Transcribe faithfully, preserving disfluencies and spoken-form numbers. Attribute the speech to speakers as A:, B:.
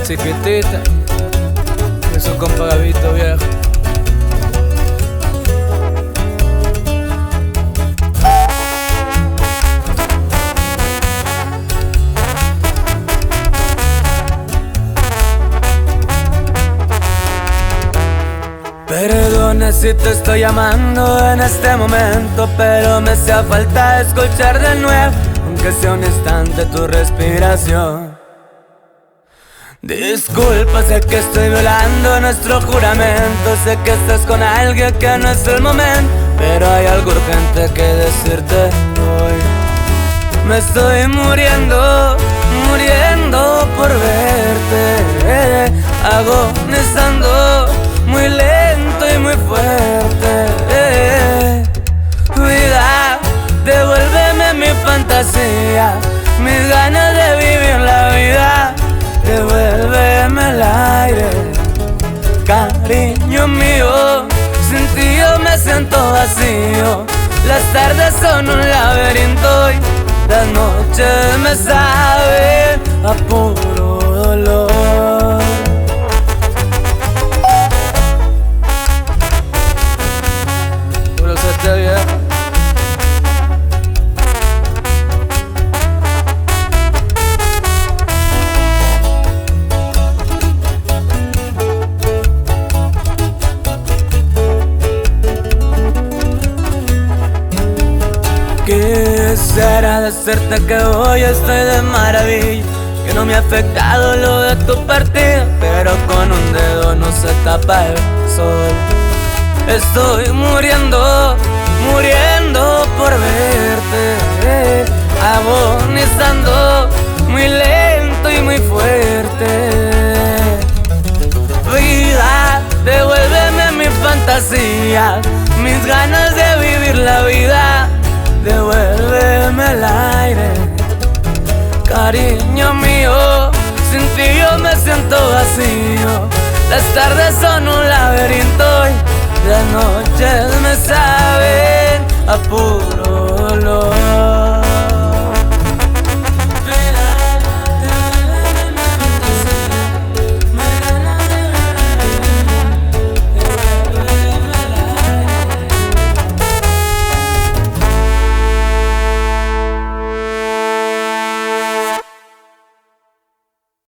A: chiquitita y su compa Gabito viejo. Perdona si te estoy llamando en este momento, pero me hacía falta escuchar de nuevo, aunque sea un instante, tu respiración. Disculpa, sé que estoy violando nuestro juramento, sé que estás con alguien que no es el momento, pero hay algo urgente que decirte hoy. Me estoy muriendo, muriendo por verte, agonizando muy lento y muy fuerte. Vida, devuélveme mi fantasía, mis ganas de vivir la vida. Devuélveme el aire, cariño mío. Sin ti yo me siento vacío. Las tardes son un laberinto y las noches me saben a puro dolor. Puro sete viejo. Quisiera decirte que hoy estoy de maravilla, que no me ha afectado lo de tu partida, pero con un dedo no se tapa el sol. Estoy muriendo, muriendo por verte, agonizando muy lento y muy fuerte. Vida, devuélveme mi fantasía, mis ganas de vivir la vida. Devuélveme el aire, cariño mío. Sin ti yo me siento vacío. Las tardes son un